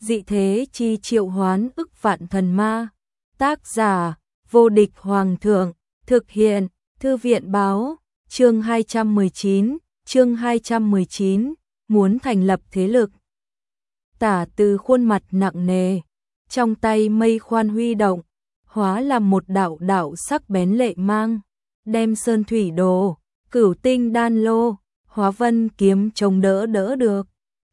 dị thế chi triệu hoán ức vạn thần ma. Tác giả, vô địch hoàng thượng, thực hiện, thư viện báo, chương 219, muốn thành lập thế lực. Tả Từ khuôn mặt nặng nề, trong tay mây khoan huy động, hóa làm một đạo đạo sắc bén lệ mang, đem sơn thủy đồ, cửu tinh đan lô, hóa vân kiếm chống đỡ được.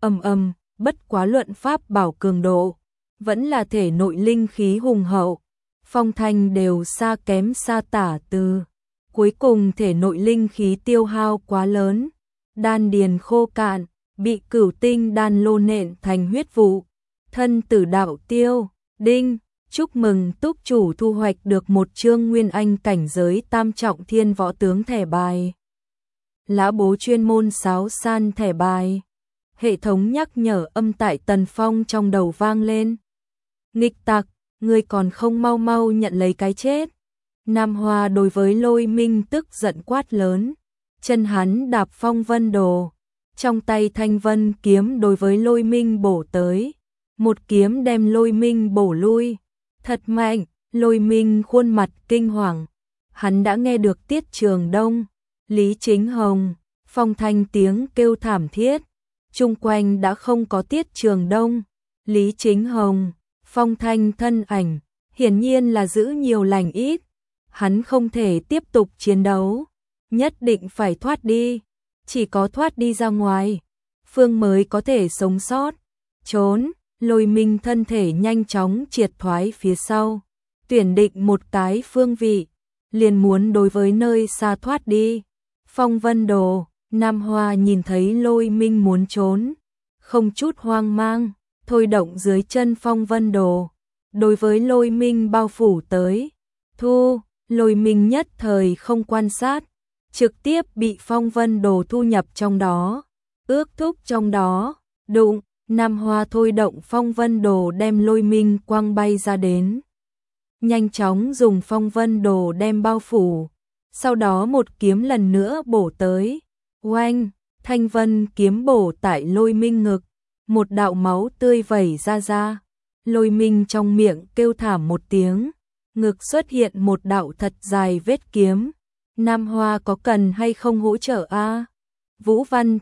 Bất quá luận pháp bảo cường độ, vẫn là thể nội linh khí hùng hậu, Phong Thanh đều xa kém xa Tả Từ. Cuối cùng thể nội linh khí tiêu hao quá lớn, đan điền khô cạn, bị cửu tinh đan lô nện thành huyết vụ, thân tử đạo tiêu. Đinh, chúc mừng túc chủ thu hoạch được một chương nguyên anh cảnh giới tam trọng thiên võ tướng thẻ bài. Lã Bố chuyên môn sáo san thẻ bài. Hệ thống nhắc nhở âm tại Tần Phong trong đầu vang lên. Nghịch tặc, ngươi còn không mau mau nhận lấy cái chết. Nam Hoa đối với Lôi Minh tức giận quát lớn, chân hắn đạp phong vân đồ, trong tay thanh vân kiếm đối với Lôi Minh bổ tới, một kiếm đem Lôi Minh bổ lui, thật mạnh. Lôi Minh khuôn mặt kinh hoàng, hắn đã nghe được Tiết Trường Đông, Lý Chính Hồng, Phong Thanh tiếng kêu thảm thiết, chung quanh đã không có Tiết Trường Đông, Lý Chính Hồng, Phong Thanh thân ảnh, hiển nhiên là giữ nhiều lành ít. Hắn không thể tiếp tục chiến đấu, nhất định phải thoát đi, chỉ có thoát đi ra ngoài, Phương mới có thể sống sót. Trốn, Lôi Minh thân thể nhanh chóng triệt thoái phía sau, tuyển định một cái phương vị, liền muốn đối với nơi xa thoát đi. Phong Vân Đồ, Nam Hoa nhìn thấy Lôi Minh muốn trốn, không chút hoang mang, thôi động dưới chân Phong Vân Đồ, đối với Lôi Minh bao phủ tới. Thu, Lôi Minh nhất thời không quan sát, trực tiếp bị Phong Vân Đồ thu nhập trong đó, ước thúc trong đó. Đụng, Nam Hoa thôi động Phong Vân Đồ đem Lôi Minh quăng bay ra đến. Nhanh chóng dùng Phong Vân Đồ đem bao phủ, sau đó một kiếm lần nữa bổ tới. Oanh, thanh vân kiếm bổ tại Lôi Minh ngực, một đạo máu tươi vẩy ra. Lôi Minh trong miệng kêu thảm một tiếng, ngực xuất hiện một đạo thật dài vết kiếm. Nam Hoa có cần hay không hỗ trợ a? Vũ Văn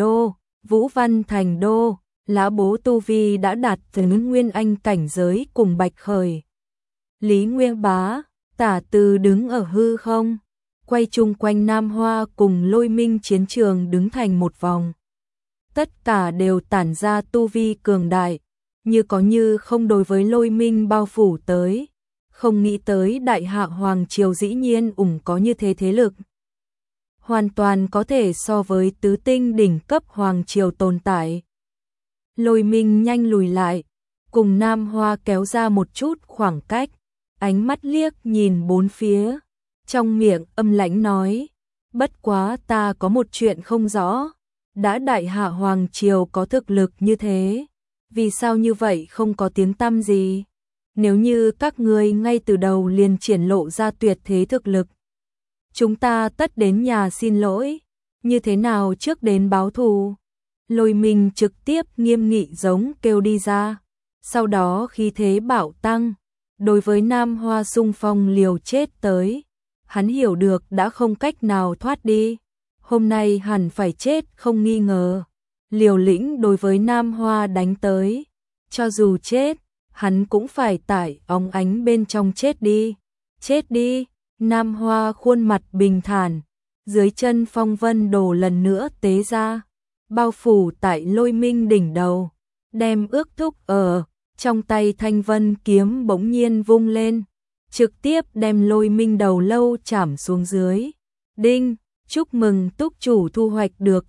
Thành Đô, Lã Bố tu vi đã đạt tới nguyên anh cảnh giới cùng Bạch Khởi. Lý Nguyên Bá, Tả Từ đứng ở hư không, quay chung quanh Nam Hoa cùng Lôi Minh chiến trường đứng thành một vòng. Tất cả đều tản ra tu vi cường đại, như có như không đối với Lôi Minh bao phủ tới. Không nghĩ tới Đại Hạ Hoàng Triều dĩ nhiên có như thế thế lực. Hoàn toàn có thể so với tứ tinh đỉnh cấp Hoàng Triều tồn tại. Lôi Minh nhanh lùi lại, cùng Nam Hoa kéo ra một chút khoảng cách, ánh mắt liếc nhìn bốn phía, trong miệng âm lãnh nói, bất quá ta có một chuyện không rõ, đã Đại Hạ Hoàng Triều có thực lực như thế, vì sao như vậy không có tiếng tăm gì? Nếu như các ngươi ngay từ đầu liền triển lộ ra tuyệt thế thực lực, chúng ta tất đến nhà xin lỗi, như thế nào trước đến báo thù? Lôi Minh trực tiếp nghiêm nghị giống kêu đi ra, sau đó khí thế bạo tăng, đối với Nam Hoa xung phong liều chết tới. Hắn hiểu được đã không cách nào thoát đi, hôm nay hẳn phải chết không nghi ngờ. Liều lĩnh đối với Nam Hoa đánh tới, cho dù chết, hắn cũng phải tại óng ánh bên trong chết đi. Chết đi, Nam Hoa khuôn mặt bình thản, dưới chân Phong Vân Đồ lần nữa tế ra, bao phủ tại Lôi Minh đỉnh đầu, đem ước thúc ở, trong tay thanh vân kiếm bỗng nhiên vung lên, trực tiếp đem Lôi Minh đầu lâu chảm xuống dưới. Đinh, chúc mừng túc chủ thu hoạch được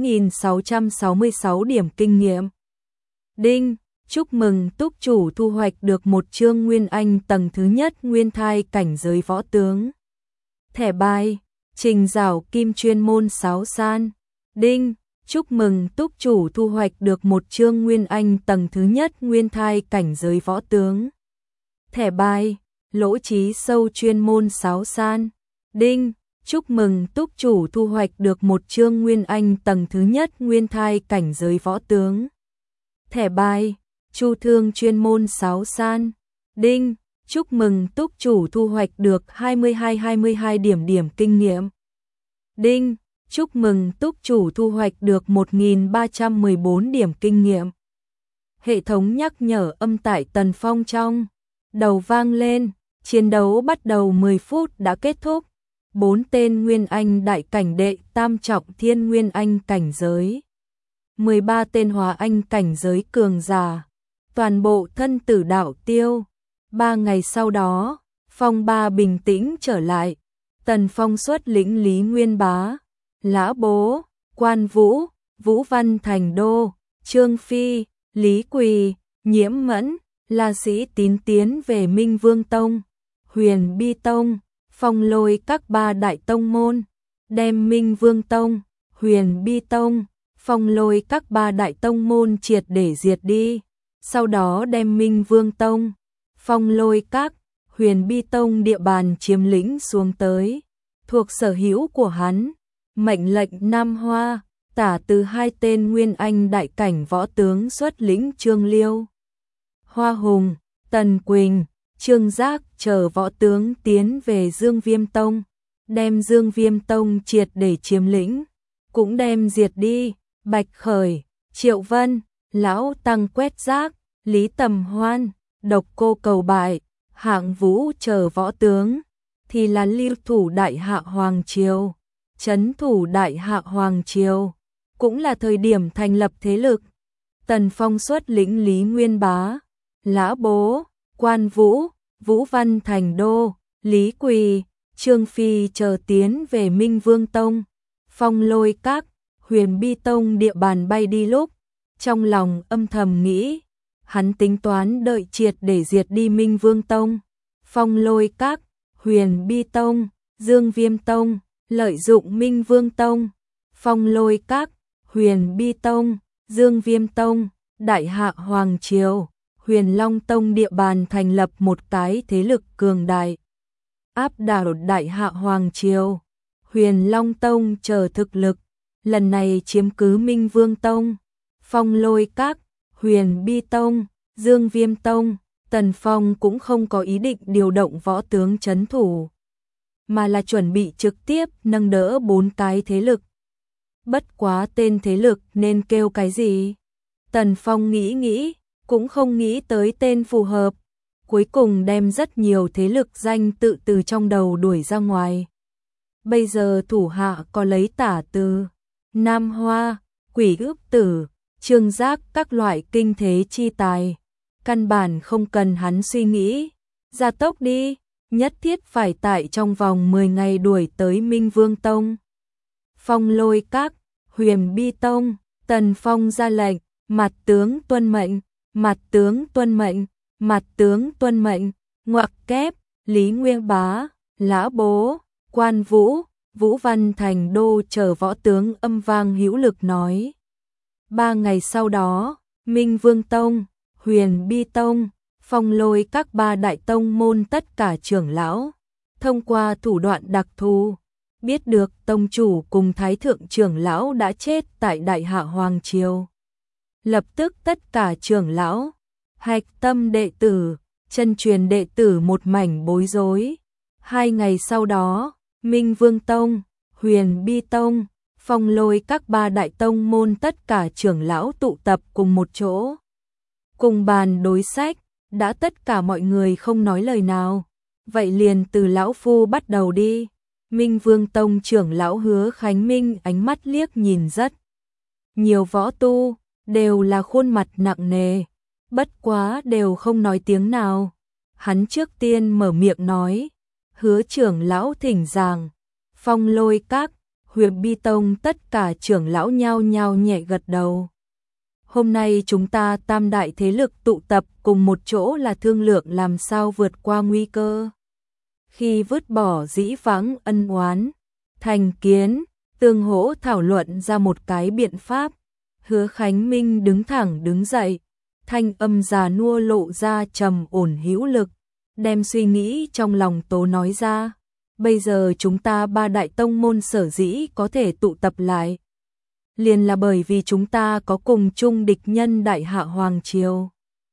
6.666 điểm kinh nghiệm. Đinh, chúc mừng túc chủ thu hoạch được một chương Nguyên Anh tầng thứ nhất nguyên thai cảnh giới võ tướng. Thẻ bài, Trình Giảo Kim chuyên môn sáo san. Đinh, chúc mừng túc chủ thu hoạch được một chương Nguyên Anh tầng thứ nhất nguyên thai cảnh giới võ tướng. Thẻ bài, Lỗ Chí Sâu chuyên môn sáo san. Đinh, chúc mừng túc chủ thu hoạch được một chương Nguyên Anh tầng thứ nhất nguyên thai cảnh giới võ tướng. Thẻ bài, Chu Thương chuyên môn sáo san. Đinh, chúc mừng túc chủ thu hoạch được 22 điểm kinh nghiệm. Đinh, chúc mừng túc chủ thu hoạch được 1314 điểm kinh nghiệm. Hệ thống nhắc nhở âm tại Tần Phong trong đầu vang lên, chiến đấu bắt đầu 10 phút đã kết thúc. 4 tên Nguyên Anh đại cảnh đệ tam trọng thiên Nguyên Anh cảnh giới. 13 tên Hóa Anh cảnh giới cường giả. Toàn bộ thân tử đạo tiêu. 3 ngày sau đó, phong ba bình tĩnh trở lại. Tần Phong xuất lĩnh Lý Nguyên Bá, Lã Bố, Quan Vũ, Vũ Văn Thành Đô, Trương Phi, Lý Quỳ, Nhiễm Mẫn, La Sĩ Tín tiến về Minh Vương Tông, Huyền Bi Tông, Phong Lôi các 3 đại tông môn, đem Minh Vương Tông, Huyền Bi Tông, Phong Lôi các 3 đại tông môn triệt để diệt đi. Sau đó đem Minh Vương Tông, Phong Lôi các, Huyền Bi Tông địa bàn chiếm lĩnh xuống tới, thuộc sở hữu của hắn. Mệnh lệnh Nam Hoa, tả từ 2 tên Nguyên Anh đại cảnh võ tướng xuất lĩnh Trương Liêu, Hoa Hùng, Tần Quỳnh, Trương Giác chờ võ tướng tiến về Dương Viêm Tông, đem Dương Viêm Tông triệt để chiếm lĩnh, cũng đem diệt đi. Bạch Khởi, Triệu Vân, Lão Tăng Quét Rác, Lý Tầm Hoan, Độc Cô Cầu Bại, Hạng Vũ chờ võ tướng, thì là lưu thủ Đại Hạ Hoàng Triều, trấn thủ Đại Hạ Hoàng Triều, cũng là thời điểm thành lập thế lực. Tần Phong xuất lĩnh Lý Nguyên Bá, Lã Bố, Quan Vũ, Vũ Văn Thành Đô, Lý Quỳ, Trương Phi chờ tiến về Minh Vương Tông, Phong Lôi các, Huyền Bi Tông địa bàn bay đi lúc, trong lòng âm thầm nghĩ, hắn tính toán đợi triệt để diệt đi Minh Vương Tông, Phong Lôi các, Huyền Bi Tông, Dương Viêm Tông, lợi dụng Minh Vương Tông, Phong Lôi các, Huyền Bi Tông, Dương Viêm Tông, Đại Hạ Hoàng Triều, Huyền Long Tông địa bàn thành lập một cái thế lực cường đại, áp đảo Đại Hạ Hoàng Triều. Huyền Long Tông chờ thực lực, lần này chiếm cứ Minh Vương Tông, Phong Lôi các, Huyền Bi Tông, Dương Viêm Tông. Tần Phong cũng không có ý định điều động võ tướng trấn thủ, mà là chuẩn bị trực tiếp nâng đỡ 4 cái thế lực. Bất quá tên thế lực nên kêu cái gì? Tần Phong nghĩ, cũng không nghĩ tới tên phù hợp, cuối cùng đem rất nhiều thế lực danh tự từ trong đầu đuổi ra ngoài. Bây giờ thủ hạ có lấy tả từ, Nam Hoa, Quỷ Ước Tử, Trương Giác các loại kinh thế chi tài. Căn bản không cần hắn suy nghĩ, gia tốc đi, nhất thiết phải tại trong vòng 10 ngày đuổi tới Minh Vương Tông. Phong Lôi các, Huyền Bi Tông, Tần Phong ra lệnh, mặt tướng tuân mệnh, mặt tướng tuân mệnh, mặt tướng tuân mệnh, ngoặc kép, Lý Nguyên Bá, Lã Bố, Quan Vũ, Vũ Văn Thành Đô chờ võ tướng âm vang hữu lực nói. 3 ngày sau đó, Minh Vương Tông, Huyền Bi Tông, Phong Lôi các 3 đại tông môn tất cả trưởng lão, thông qua thủ đoạn đặc thù, biết được tông chủ cùng thái thượng trưởng lão đã chết tại Đại Hạ Hoàng Triều. Lập tức tất cả trưởng lão, hạch tâm đệ tử, chân truyền đệ tử một mảnh bối rối. 2 ngày sau đó, Minh Vương Tông, Huyền Bi Tông, Phong Lôi các 3 đại tông môn tất cả trưởng lão tụ tập cùng một chỗ. Cùng bàn đối sách, đã tất cả mọi người không nói lời nào. Vậy liền từ lão phu bắt đầu đi. Minh Vương Tông trưởng lão Hứa Khánh Minh ánh mắt liếc nhìn rất nhiều võ tu, đều là khuôn mặt nặng nề, bất quá đều không nói tiếng nào. Hắn trước tiên mở miệng nói, Hứa trưởng lão thỉnh giảng. Phong Lôi các, Huyền Bi Tông tất cả trưởng lão nhao nhao nhẹ gật đầu. Hôm nay chúng ta tam đại thế lực tụ tập cùng một chỗ là thương lượng làm sao vượt qua nguy cơ. Khi vứt bỏ dĩ vãng ân oán, thành kiến, tương hỗ thảo luận ra một cái biện pháp. Hứa Khánh Minh đứng thẳng đứng dậy, thanh âm già nua lộ ra trầm ổn hữu lực, đem suy nghĩ trong lòng tố nói ra. Bây giờ chúng ta 3 đại tông môn sở dĩ có thể tụ tập lại, liền là bởi vì chúng ta có cùng chung địch nhân Đại Hạ Hoàng Triều.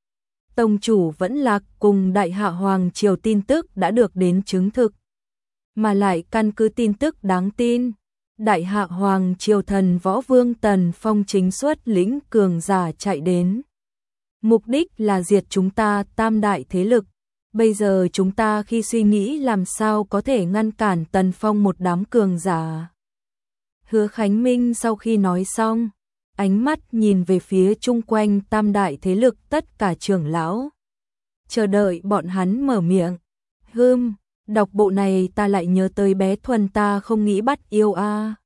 tông chủ vẫn lạc cùng Đại Hạ Hoàng Triều tin tức đã được đến chứng thực, mà lại căn cứ tin tức đáng tin. Đại Hạ Hoàng Triều thần võ vương Tần Phong chính xuất lĩnh cường giả chạy đến. Mục đích là diệt chúng ta tam đại thế lực. Bây giờ chúng ta khi suy nghĩ làm sao có thể ngăn cản Tần Phong một đám cường giả. Hứa Khánh Minh sau khi nói xong, ánh mắt nhìn về phía chung quanh tam đại thế lực tất cả trưởng lão. Chờ đợi bọn hắn mở miệng. Đọc bộ này ta lại nhớ tới bé Thuần ta không nghĩ bắt yêu a.